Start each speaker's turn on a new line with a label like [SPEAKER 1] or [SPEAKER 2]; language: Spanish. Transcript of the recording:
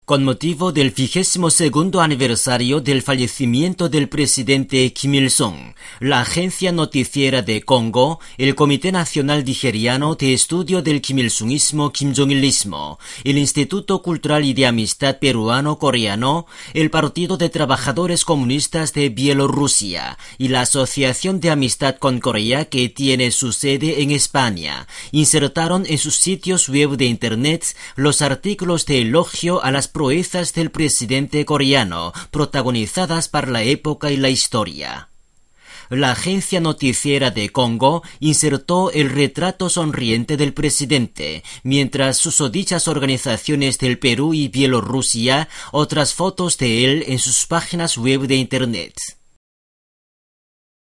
[SPEAKER 1] Con motivo del 22º aniversario del fallecimiento del presidente Kim Il-sung, la agencia noticiera de Congo, el Comité Nacional Nigeriano de Estudio del Kim Il-sungismo, Kim Jong-ilismo, el Instituto Cultural y de Amistad Peruano-Coreano, el Partido de Trabajadores Comunistas de Bielorrusia y la Asociación de Amistad con Corea, que tiene su sede en España, insertaron en sus sitios web de internet los artículos de elogio a las proezas del presidente coreano, protagonizadas por la época y la historia. La agencia noticiera de Congo insertó el retrato sonriente del presidente, mientras susodichas organizaciones del Perú y Bielorrusia otras fotos de él en sus páginas web de internet.